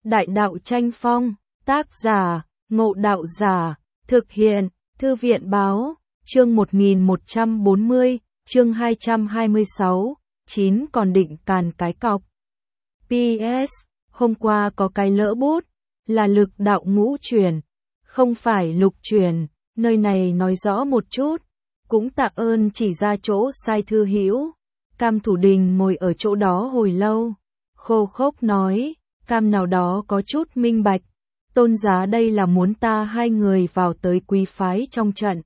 Đại đạo tranh phong, tác giả, Ngộ Đạo Giả, thực hiện, Thư viện báo, chương 1140, chương 226, 9 còn định càn cái cọc. PS, hôm qua có cái lỡ bút, là lực đạo ngũ chuyển, không phải lục chuyển, nơi này nói rõ một chút, cũng tạ ơn chỉ ra chỗ sai thư hữu. Cam Thủ Đình ngồi ở chỗ đó hồi lâu, khô khốc nói, Cam nào đó có chút minh bạch, Tôn giá đây là muốn ta hai người vào tới quý phái trong trận.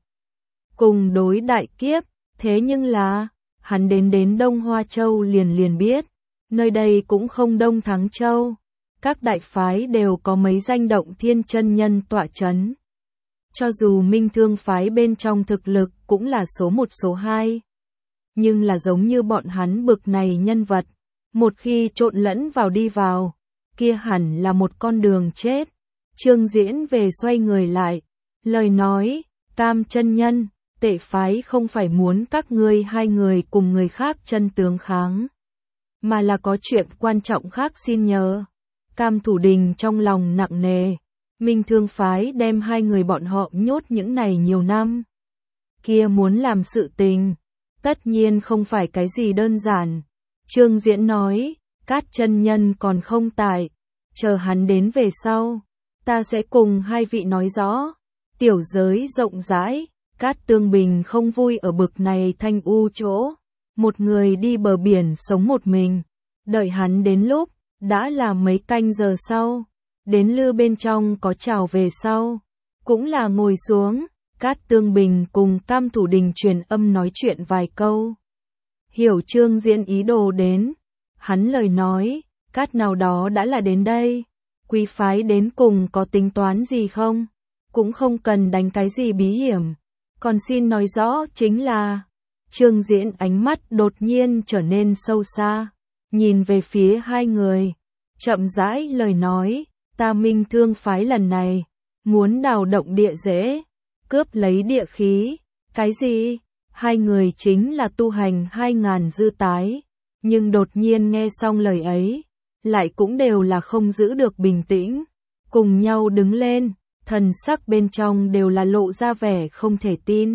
Cùng đối đại kiếp, thế nhưng là, hắn đến Đông Hoa Châu liền biết, nơi đây cũng không Đông Thắng Châu, các đại phái đều có mấy danh động thiên chân nhân tọa chấn. Cho dù Minh Thương phái bên trong thực lực cũng là số 1 số 2. Nhưng là giống như bọn hắn bực này nhân vật, một khi trộn lẫn vào đi vào, kia hẳn là một con đường chết. Trương Diễn về xoay người lại, lời nói, Cam chân nhân, Tệ phái không phải muốn các ngươi hai người cùng người khác chân tướng kháng, mà là có chuyện quan trọng khác xin nhờ. Cam Thủ Đình trong lòng nặng nề, Minh Thương phái đem hai người bọn họ nhốt những này nhiều năm. Kia muốn làm sự tình, tất nhiên không phải cái gì đơn giản. Trương Diễn nói, Cát chân nhân còn không tại, chờ hắn đến về sau, ta sẽ cùng hai vị nói rõ. Tiểu giới rộng rãi, Cát Tương Bình không vui ở bực này thanh u chỗ, một người đi bờ biển sống một mình, đợi hắn đến lúc, đã là mấy canh giờ sau, đến lư bên trong có chào về sau, cũng là ngồi xuống, Cát Tương Bình cùng Cam Thủ Đình truyền âm nói chuyện vài câu. Hiểu Trương Diễn ý đồ đến, hắn lời nói, Cát nào đó đã là đến đây, quý phái đến cùng có tính toán gì không, cũng không cần đánh cái gì bí hiểm, còn xin nói rõ chính là, Trương Diễn ánh mắt đột nhiên trở nên sâu xa, nhìn về phía hai người, chậm rãi lời nói, ta Minh Thương phái lần này, muốn đào động địa dễ, cướp lấy địa khí, cái gì? Hai người chính là tu hành 2000 dư tái, nhưng đột nhiên nghe xong lời ấy, lại cũng đều là không giữ được bình tĩnh, cùng nhau đứng lên, thần sắc bên trong đều là lộ ra vẻ không thể tin.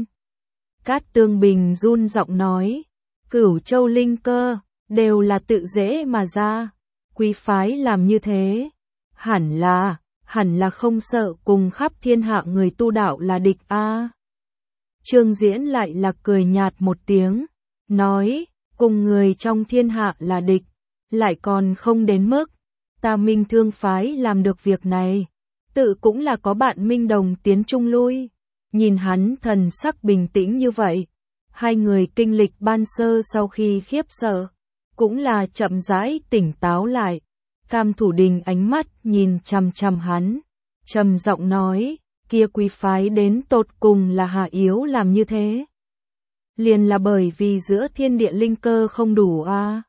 Cát Tương Bình run giọng nói, Cửu Châu linh cơ, đều là tự dễ mà ra, quý phái làm như thế, hẳn là không sợ cùng khắp thiên hạ người tu đạo là địch a. Trương Diễn lại là cười nhạt một tiếng, nói, cùng người trong thiên hạ là địch, lại còn không đến mức, ta Minh Thương phái làm được việc này, tự cũng là có bạn Minh Đồng tiến chung lui. Nhìn hắn thần sắc bình tĩnh như vậy, hai người kinh lịch ban sơ sau khi khiếp sợ, cũng là chậm rãi tỉnh táo lại. Cam Thủ Đình ánh mắt nhìn chằm chằm hắn, trầm giọng nói, kia quý phái đến tột cùng là hạ yếu làm như thế. Liền là bởi vì giữa thiên địa linh cơ không đủ a.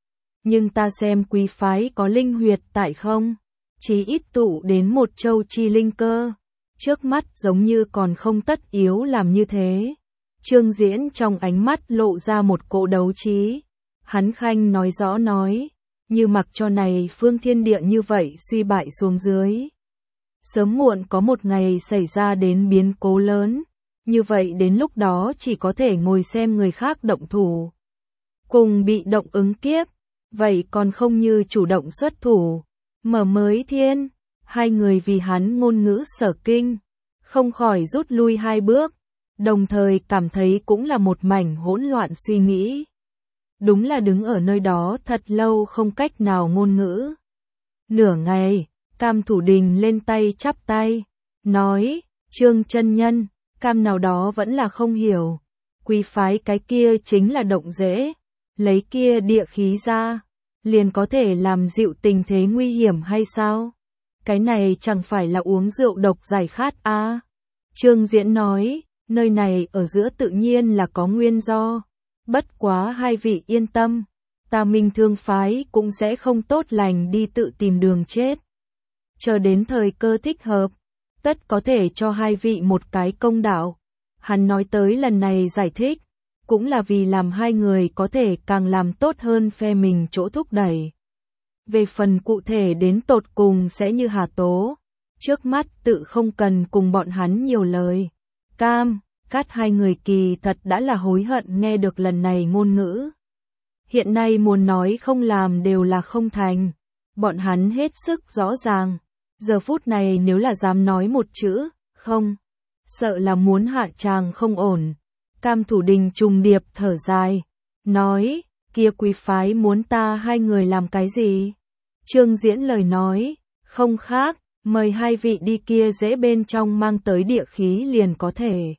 Nhưng ta xem quý phái có linh huyệt tại không, chỉ ít tụ đến một châu chi linh cơ, trước mắt giống như còn không tất yếu làm như thế. Trương Diễn trong ánh mắt lộ ra một cỗ đấu trí, hắn khanh nói rõ nói, như mặc cho này phương thiên địa như vậy suy bại xuống dưới. Sớm muộn có một ngày xảy ra đến biến cố lớn, như vậy đến lúc đó chỉ có thể ngồi xem người khác động thủ. Cùng bị động ứng kiếp, vậy còn không như chủ động xuất thủ, mở mới thiên, hai người vì hắn ngôn ngữ sở kinh, không khỏi rút lui hai bước, đồng thời cảm thấy cũng là một mảnh hỗn loạn suy nghĩ. Đúng là đứng ở nơi đó thật lâu không cách nào ngôn ngữ. Nửa ngày, Cam Thủ Đình lên tay chắp tay, nói, Trương chân nhân, Cam nào đó vẫn là không hiểu, quý phái cái kia chính là động dễ, lấy kia địa khí ra, liền có thể làm dịu tình thế nguy hiểm hay sao? Cái này chẳng phải là uống rượu độc giải khát a? Trương Diễn nói, nơi này ở giữa tự nhiên là có nguyên do, bất quá hai vị yên tâm, ta Minh Thương phái cũng sẽ không tốt lành đi tự tìm đường chết. Chờ đến thời cơ thích hợp, tất có thể cho hai vị một cái công đạo. Hắn nói tới lần này giải thích, cũng là vì làm hai người có thể càng làm tốt hơn phe mình chỗ thúc đẩy. Về phần cụ thể đến tột cùng sẽ như Hà Tố, trước mắt tự không cần cùng bọn hắn nhiều lời. Cam, Cát hai người kỳ thật đã là hối hận nghe được lần này ngôn ngữ. Hiện nay muốn nói không làm đều là không thành. Bọn hắn hết sức rõ ràng. Giờ phút này nếu là dám nói một chữ, không, sợ là muốn hạ tràng không ổn. Cam Thủ Đình trùng điệp thở dài, nói, kia quý phái muốn ta hai người làm cái gì? Trương Diễn lời nói, không khác, mời hai vị đi kia dễ bên trong mang tới địa khí liền có thể.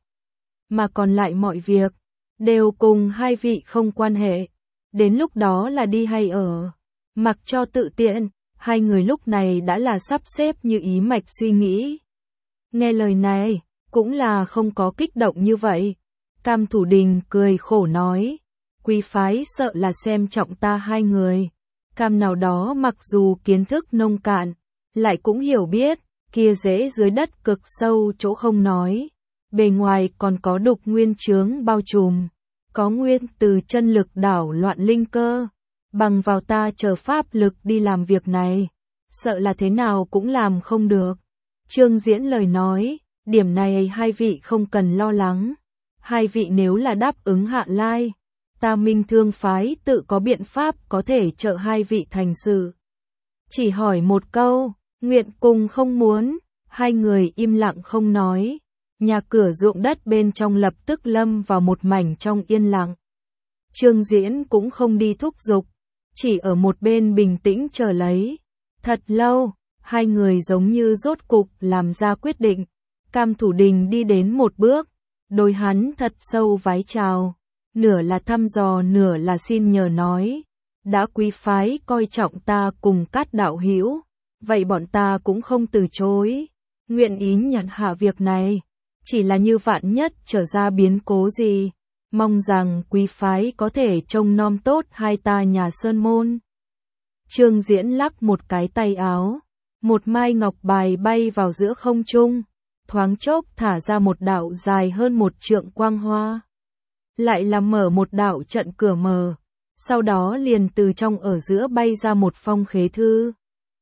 Mà còn lại mọi việc, đều cùng hai vị không quan hệ. Đến lúc đó là đi hay ở, mặc cho tự tiện, hai người lúc này đã là sắp xếp như ý mạch suy nghĩ. Nghe lời này, cũng là không có kích động như vậy. Cam Thủ Đình cười khổ nói, quý phái sợ là xem trọng ta hai người. Cam nào đó mặc dù kiến thức nông cạn, lại cũng hiểu biết, kia dễ dưới đất cực sâu chỗ không nói. Bề ngoài còn có đục nguyên chướng bao trùm, có nguyên từ chân lực đảo loạn linh cơ, bằng vào ta chờ pháp lực đi làm việc này, sợ là thế nào cũng làm không được. Trương Diễn lời nói, điểm này hai vị không cần lo lắng, hai vị nếu là đáp ứng hạ lai, ta Minh Thương phái tự có biện pháp có thể trợ hai vị thành sự. Chỉ hỏi một câu, nguyện cùng không muốn, hai người im lặng không nói. Nhà cửa ruộng đất bên trong lập tức lâm vào một mảnh trong yên lặng. Trương Diễn cũng không đi thúc giục, chỉ ở một bên bình tĩnh chờ lấy. Thật lâu, hai người giống như rốt cục làm ra quyết định. Cam Thủ Đình đi đến một bước, đối hắn thật sâu vái chào, nửa là thăm dò nửa là xin nhờ nói. Đã quý phái coi trọng ta cùng Cát đạo hữu, vậy bọn ta cũng không từ chối, nguyện ý nhận hạ việc này. Chỉ là như vạn nhất trở ra biến cố gì, mong rằng quý phái có thể trông nom tốt hai ta nhà sơn môn. Trương Diễn lắc một cái tay áo, một mai ngọc bài bay vào giữa không trung, thoáng chốc thả ra một đạo dài hơn 1 trượng quang hoa. Lại là mở một đạo trận cửa mờ, sau đó liền từ trong ở giữa bay ra một phong khế thư.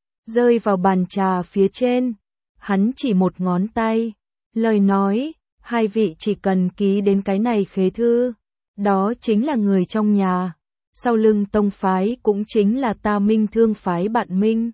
Rơi vào bàn trà phía trên, hắn chỉ một ngón tay. Lời nói, hai vị chỉ cần ký đến cái này khế thư, đó chính là người trong nhà, sau lưng tông phái cũng chính là ta Minh Thương phái bạn Minh.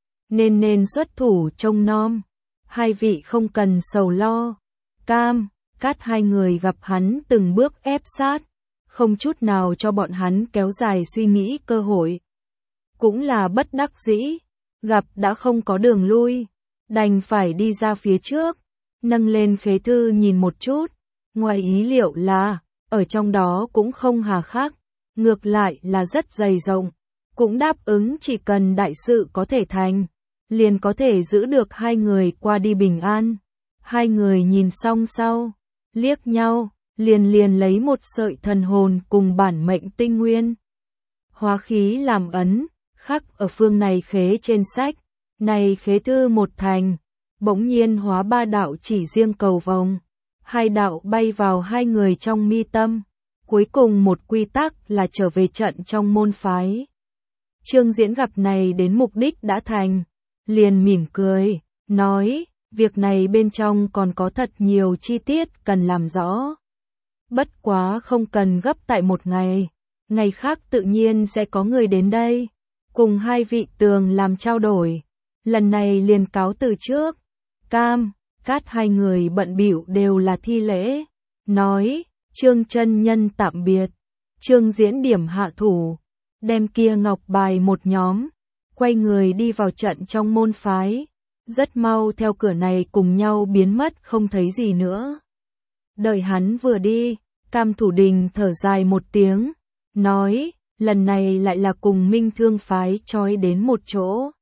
Nên xuất thủ trông nom, hai vị không cần sầu lo. Cam, Cát hai người gặp hắn từng bước ép sát, không chút nào cho bọn hắn kéo dài suy nghĩ cơ hội. Cũng là bất đắc dĩ, gặp đã không có đường lui, đành phải đi ra phía trước. Nâng lên khế thư nhìn một chút, ngoài ý liệu là, ở trong đó cũng không hà khắc, ngược lại là rất dày rộng, cũng đáp ứng chỉ cần đại sự có thể thành, liền có thể giữ được hai người qua đi bình an. Hai người nhìn xong sau, liếc nhau, liền lấy một sợi thần hồn cùng bản mệnh tinh nguyên. Hóa khí làm ấn, khắc ở phương này khế trên sách, này khế thư một thành. Bỗng nhiên hóa 3 đạo chỉ riêng cầu vồng, 2 đạo bay vào hai người trong mi tâm, cuối cùng một quy tắc là trở về trận trong môn phái. Trương Diễn gặp này đến mục đích đã thành, liền mỉm cười, nói, việc này bên trong còn có thật nhiều chi tiết cần làm rõ. Bất quá không cần gấp tại một ngày, ngày khác tự nhiên sẽ có người đến đây, cùng hai vị tường làm trao đổi. Lần này liền cáo từ trước. Cam, Cát hai người bận bịu đều là thi lễ, nói, Trương chân nhân tạm biệt. Trương Diễn điểm hạ thủ, đem kia ngọc bài một nhóm, quay người đi vào trận trong môn phái, rất mau theo cửa này cùng nhau biến mất không thấy gì nữa. Đợi hắn vừa đi, Cam Thủ Đình thở dài một tiếng, nói, lần này lại là cùng Minh Thương phái trói đến một chỗ.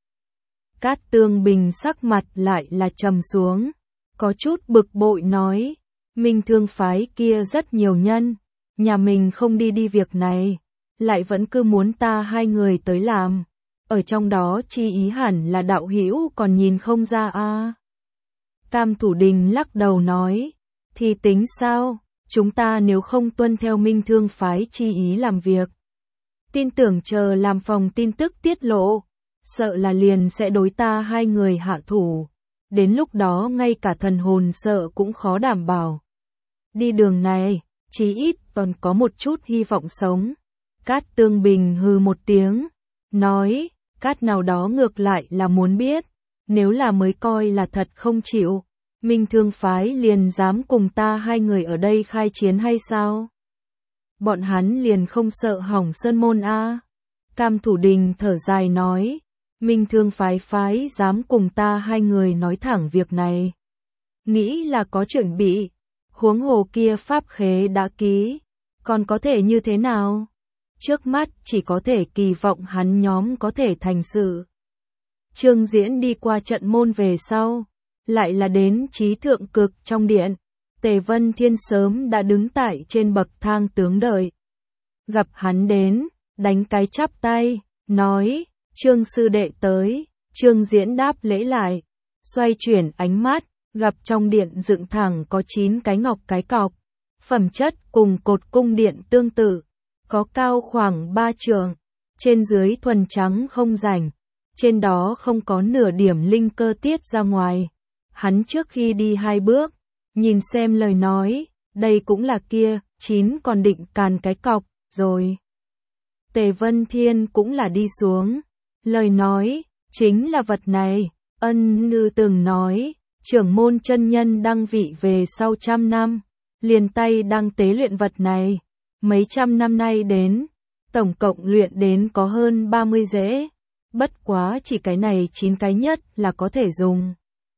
Cát Tương Bình sắc mặt lại là trầm xuống, có chút bực bội nói, Minh Thương phái kia rất nhiều nhân, nhà mình không đi việc này, lại vẫn cứ muốn ta hai người tới làm, ở trong đó chi ý hẳn là đạo hữu còn nhìn không ra a. Cam Thủ Đình lắc đầu nói, thì tính sao, chúng ta nếu không tuân theo Minh Thương phái chi ý làm việc, tin tưởng chờ làm phòng tin tức tiết lộ, sợ là liền sẽ đối ta hai người hạ thủ. Đến lúc đó ngay cả thần hồn sợ cũng khó đảm bảo. Đi đường này, chí ít còn có một chút hy vọng sống. Cát Tương Bình hừ một tiếng, nói, Cát nào đó ngược lại là muốn biết, nếu là mới coi là thật không chịu, Minh Thương phái liền dám cùng ta hai người ở đây khai chiến hay sao? Bọn hắn liền không sợ hỏng sơn môn a? Cam Thủ Đình thở dài nói, Minh Thương phái dám cùng ta hai người nói thẳng việc này. Nghĩ là có chuẩn bị, huống hồ kia pháp khế đã ký, còn có thể như thế nào? Trước mắt chỉ có thể kỳ vọng hắn nhóm có thể thành sự. Trương Diễn đi qua trận môn về sau, lại là đến trí thượng cực trong điện. Tề Vân Thiên sớm đã đứng tại trên bậc thang tướng đợi. Gặp hắn đến, đánh cái chắp tay, nói, Trương sư đệ tới. Trương Diễn đáp lễ lại, xoay chuyển ánh mắt, gặp trong điện dựng thẳng có 9 cái ngọc cái cọc, phẩm chất cùng cột cung điện tương tự, có cao khoảng 3 trượng, trên dưới thuần trắng không rảnh, trên đó không có nửa điểm linh cơ tiết ra ngoài. Hắn trước khi đi 2 bước, nhìn xem lời nói, đây cũng là kia, 9 còn định càn cái cọc, rồi. Tề Vân Thiên cũng là đi xuống, lời nói, chính là vật này, Ân Nư từng nói, trưởng môn chân nhân đăng vị về sau 100 năm, liền tay đang tế luyện vật này, mấy trăm năm nay đến, tổng cộng luyện đến có hơn 30 rễ, bất quá chỉ cái này 9 cái nhất là có thể dùng.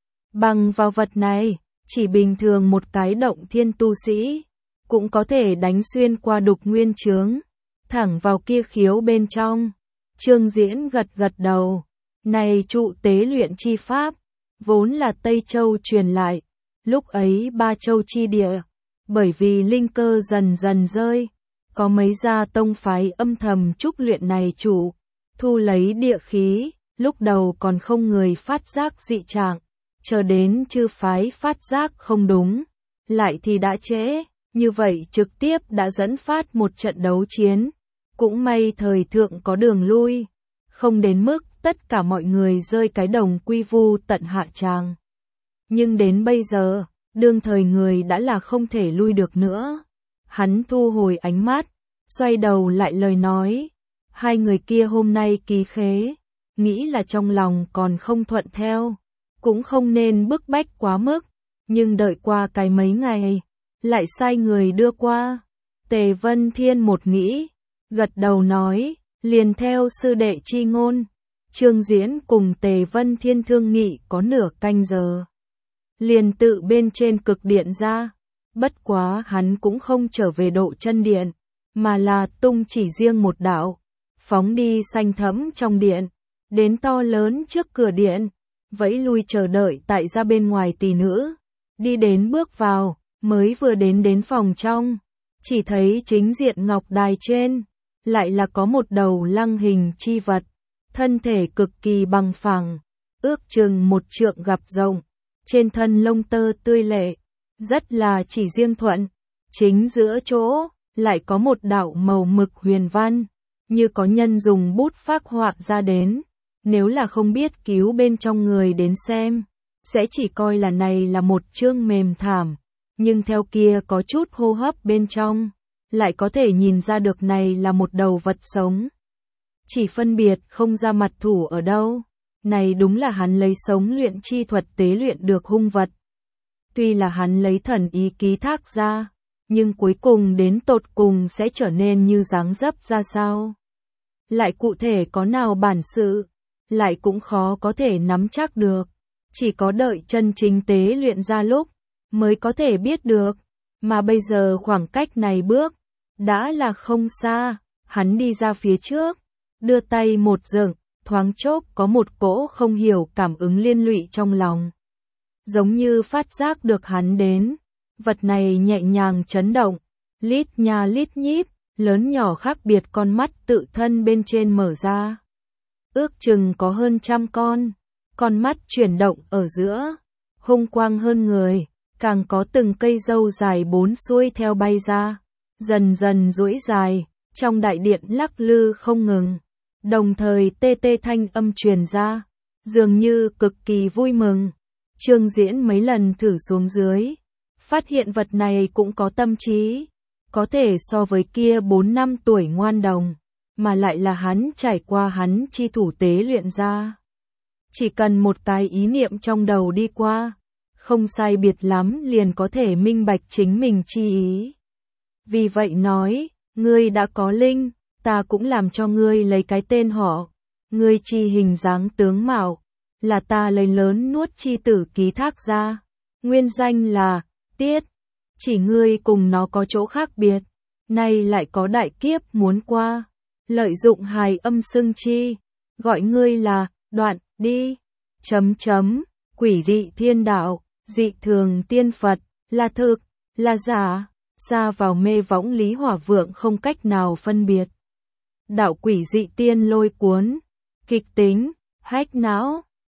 Bằng vào vật này, chỉ bình thường một cái động thiên tu sĩ, cũng có thể đánh xuyên qua đục nguyên chướng, thẳng vào kia khiếu bên trong. Trương Diễn gật gật đầu, này trụ tế luyện chi pháp, vốn là Tây Châu truyền lại, lúc ấy Ba Châu chi địa, bởi vì linh cơ dần dần rơi, có mấy gia tông phái âm thầm trúc luyện này trụ, thu lấy địa khí, lúc đầu còn không người phát giác dị trạng, chờ đến chư phái phát giác không đúng, lại thì đã trễ, như vậy trực tiếp đã dẫn phát một trận đấu chiến, cũng may thời thượng có đường lui, không đến mức tất cả mọi người rơi cái đồng quy vu tận hạ tràng. Nhưng đến bây giờ, đương thời người đã là không thể lui được nữa. Hắn thu hồi ánh mắt, xoay đầu lại lời nói, hai người kia hôm nay ký khế, nghĩ là trong lòng còn không thuận theo, cũng không nên bức bách quá mức, nhưng đợi qua cái mấy ngày, lại sai người đưa qua. Tề Vân Thiên một nghĩ, gật đầu nói, liền theo sư đệ chi ngôn. Trương Diễn cùng Tề Vân Thiên thương nghị có nửa canh giờ, liền tự bên trên cực điện ra, bất quá hắn cũng không trở về độ chân điện, mà là tung chỉ riêng một đạo, phóng đi xanh thẫm trong điện, đến to lớn trước cửa điện, vẫy lui chờ đợi tại ra bên ngoài tỷ nữ, đi đến bước vào, mới vừa đến phòng trong, chỉ thấy chính diện ngọc đài trên, lại là có một đầu lăng hình chi vật, thân thể cực kỳ bằng phẳng, ước chừng 1 trượng gặp rộng, trên thân lông tơ tươi lệ, rất là chỉ riêng thuận, chính giữa chỗ, lại có một đạo màu mực huyền văn, như có nhân dùng bút phác họa ra đến, nếu là không biết cứu bên trong người đến xem, sẽ chỉ coi là này là một chương mềm thảm, nhưng theo kia có chút hô hấp bên trong, lại có thể nhìn ra được này là một đầu vật sống. Chỉ phân biệt không ra mặt thủ ở đâu, này đúng là hắn lấy sống luyện chi thuật tế luyện được hung vật. Tuy là hắn lấy thần ý ký thác ra, nhưng cuối cùng đến tột cùng sẽ trở nên như dáng dấp ra sao. Lại cụ thể có nào bản sự, lại cũng khó có thể nắm chắc được, chỉ có đợi chân chính tế luyện ra lúc, mới có thể biết được, mà bây giờ khoảng cách này bước, đã là không xa, hắn đi ra phía trước, đưa tay một dựng, thoáng chốc có một cỗ không hiểu cảm ứng liên lụy trong lòng. Giống như phát giác được hắn đến, vật này nhẹ nhàng chấn động, lít nha lít nhít, lớn nhỏ khác biệt con mắt tự thân bên trên mở ra. Ước chừng có hơn 100 con mắt chuyển động ở giữa, hung quang hơn người, càng có từng cây râu dài 4 xuôi theo bay ra, dần dần duỗi dài, trong đại điện lắc lư không ngừng. Đồng thời tê tê thanh âm truyền ra, dường như cực kỳ vui mừng. Trương Diễn mấy lần thử xuống dưới, phát hiện vật này cũng có tâm trí, có thể so với kia 4 năm tuổi ngoan đồng, mà lại là hắn trải qua hắn chi thủ tế luyện ra. Chỉ cần một cái ý niệm trong đầu đi qua, không sai biệt lắm liền có thể minh bạch chính mình chi ý. Vì vậy nói, ngươi đã có linh, ta cũng làm cho ngươi lấy cái tên họ, ngươi chi hình dáng tướng mạo, là ta lấy lớn nuốt chi tử ký thác ra, nguyên danh là Tiết, chỉ ngươi cùng nó có chỗ khác biệt, nay lại có đại kiếp muốn qua, lợi dụng hài âm xưng chi, gọi ngươi là Đoạn đi, quỷ dị thiên đạo, dị thường tiên Phật, là thực, là giả, ra vào mê võng Lý Hỏa Vượng không cách nào phân biệt. Đạo quỷ dị tiên lôi cuốn, kịch tính, hách não.